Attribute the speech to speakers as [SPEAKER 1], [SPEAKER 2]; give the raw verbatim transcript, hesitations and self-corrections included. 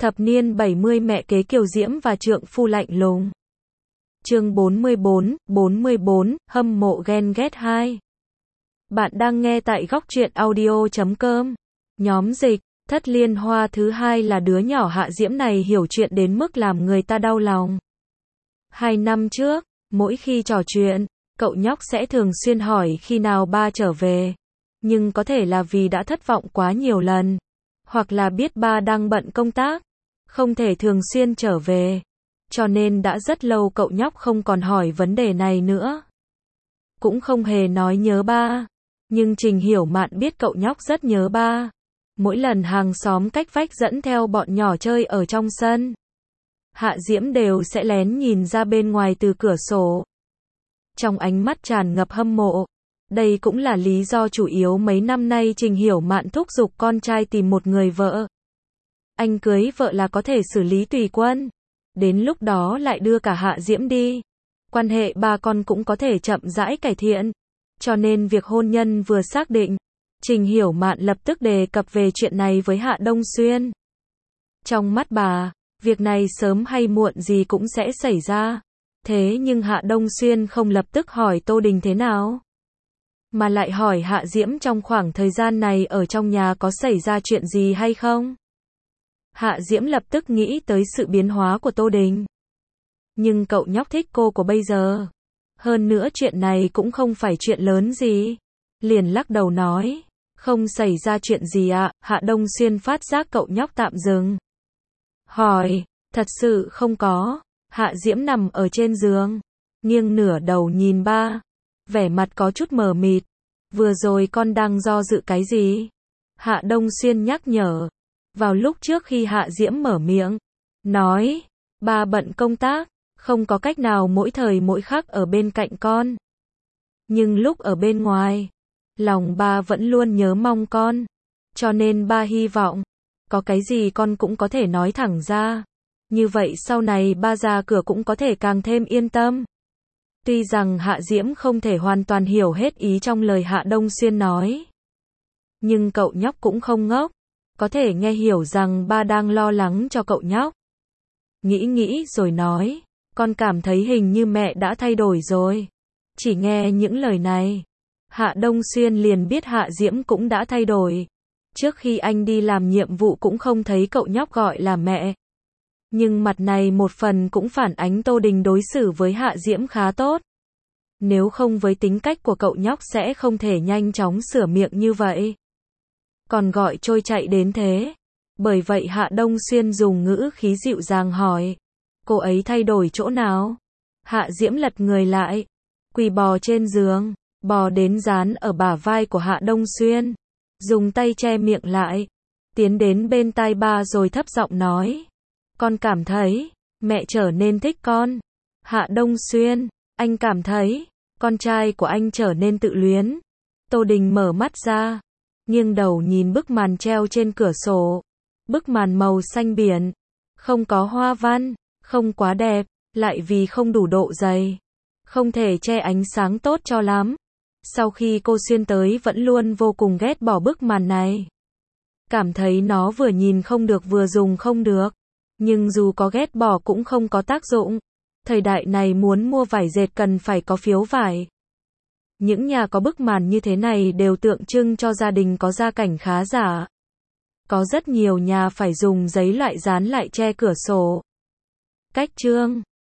[SPEAKER 1] Thập niên bảy mươi mẹ kế kiều diễm và trượng phu lạnh lùng. Chương bốn mươi bốn, bốn mươi bốn, hâm mộ ghen ghét hai. Bạn đang nghe tại góc truyện audio chấm com. Nhóm dịch, thất liên hoa thứ hai là đứa nhỏ Hạ Diễm này hiểu chuyện đến mức làm người ta đau lòng. Hai năm trước, mỗi khi trò chuyện, cậu nhóc sẽ thường xuyên hỏi khi nào ba trở về. Nhưng có thể là vì đã thất vọng quá nhiều lần. Hoặc là biết ba đang bận công tác, không thể thường xuyên trở về. Cho nên đã rất lâu cậu nhóc không còn hỏi vấn đề này nữa. Cũng không hề nói nhớ ba. Nhưng Trình Hiểu Mạn biết cậu nhóc rất nhớ ba. Mỗi lần hàng xóm cách vách dẫn theo bọn nhỏ chơi ở trong sân, Hạ Diễm đều sẽ lén nhìn ra bên ngoài từ cửa sổ. Trong ánh mắt tràn ngập hâm mộ. Đây cũng là lý do chủ yếu mấy năm nay Trình Hiểu Mạn thúc giục con trai tìm một người vợ. Anh cưới vợ là có thể xử lý tùy quân. Đến lúc đó lại đưa cả Hạ Diễm đi. Quan hệ ba con cũng có thể chậm rãi cải thiện. Cho nên việc hôn nhân vừa xác định, Trình Hiểu Mạn lập tức đề cập về chuyện này với Hạ Đông Xuyên. Trong mắt bà, việc này sớm hay muộn gì cũng sẽ xảy ra. Thế nhưng Hạ Đông Xuyên không lập tức hỏi Tô Đình thế nào, mà lại hỏi Hạ Diễm trong khoảng thời gian này ở trong nhà có xảy ra chuyện gì hay không. Hạ Diễm lập tức nghĩ tới sự biến hóa của Tô Đình. Nhưng cậu nhóc thích cô của bây giờ. Hơn nữa chuyện này cũng không phải chuyện lớn gì. Liền lắc đầu nói, không xảy ra chuyện gì ạ. Hạ Đông Xuyên phát giác cậu nhóc tạm dừng. Hỏi, thật sự không có. Hạ Diễm nằm ở trên giường, nghiêng nửa đầu nhìn ba, vẻ mặt có chút mờ mịt. Vừa rồi con đang do dự cái gì? Hạ Đông Xuyên nhắc nhở. Vào lúc trước khi Hạ Diễm mở miệng, nói, ba bận công tác, không có cách nào mỗi thời mỗi khắc ở bên cạnh con. Nhưng lúc ở bên ngoài, lòng ba vẫn luôn nhớ mong con. Cho nên ba hy vọng, có cái gì con cũng có thể nói thẳng ra. Như vậy sau này ba ra cửa cũng có thể càng thêm yên tâm. Tuy rằng Hạ Diễm không thể hoàn toàn hiểu hết ý trong lời Hạ Đông Xuyên nói. Nhưng cậu nhóc cũng không ngốc. Có thể nghe hiểu rằng ba đang lo lắng cho cậu nhóc. Nghĩ nghĩ rồi nói, con cảm thấy hình như mẹ đã thay đổi rồi. Chỉ nghe những lời này, Hạ Đông Xuyên liền biết Hạ Diễm cũng đã thay đổi. Trước khi anh đi làm nhiệm vụ cũng không thấy cậu nhóc gọi là mẹ. Nhưng mặt này một phần cũng phản ánh Tô Đình đối xử với Hạ Diễm khá tốt. Nếu không với tính cách của cậu nhóc sẽ không thể nhanh chóng sửa miệng như vậy. Còn gọi trôi chạy đến thế. Bởi vậy Hạ Đông Xuyên dùng ngữ khí dịu dàng hỏi, cô ấy thay đổi chỗ nào? Hạ Diễm lật người lại, quỳ bò trên giường, bò đến dán ở bả vai của Hạ Đông Xuyên, dùng tay che miệng lại, tiến đến bên tai ba rồi thấp giọng nói, con cảm thấy mẹ trở nên thích con. Hạ Đông Xuyên, anh cảm thấy con trai của anh trở nên tự luyến. Tô Đình mở mắt ra, nghiêng đầu nhìn bức màn treo trên cửa sổ. Bức màn màu xanh biển, không có hoa văn, không quá đẹp, lại vì không đủ độ dày, không thể che ánh sáng tốt cho lắm. Sau khi cô xuyên tới vẫn luôn vô cùng ghét bỏ bức màn này. Cảm thấy nó vừa nhìn không được vừa dùng không được. Nhưng dù có ghét bỏ cũng không có tác dụng. Thời đại này muốn mua vải dệt cần phải có phiếu vải. Những nhà có bức màn như thế này đều tượng trưng cho gia đình có gia cảnh khá giả. Có rất nhiều nhà phải dùng giấy loại dán lại che cửa sổ. Cách chương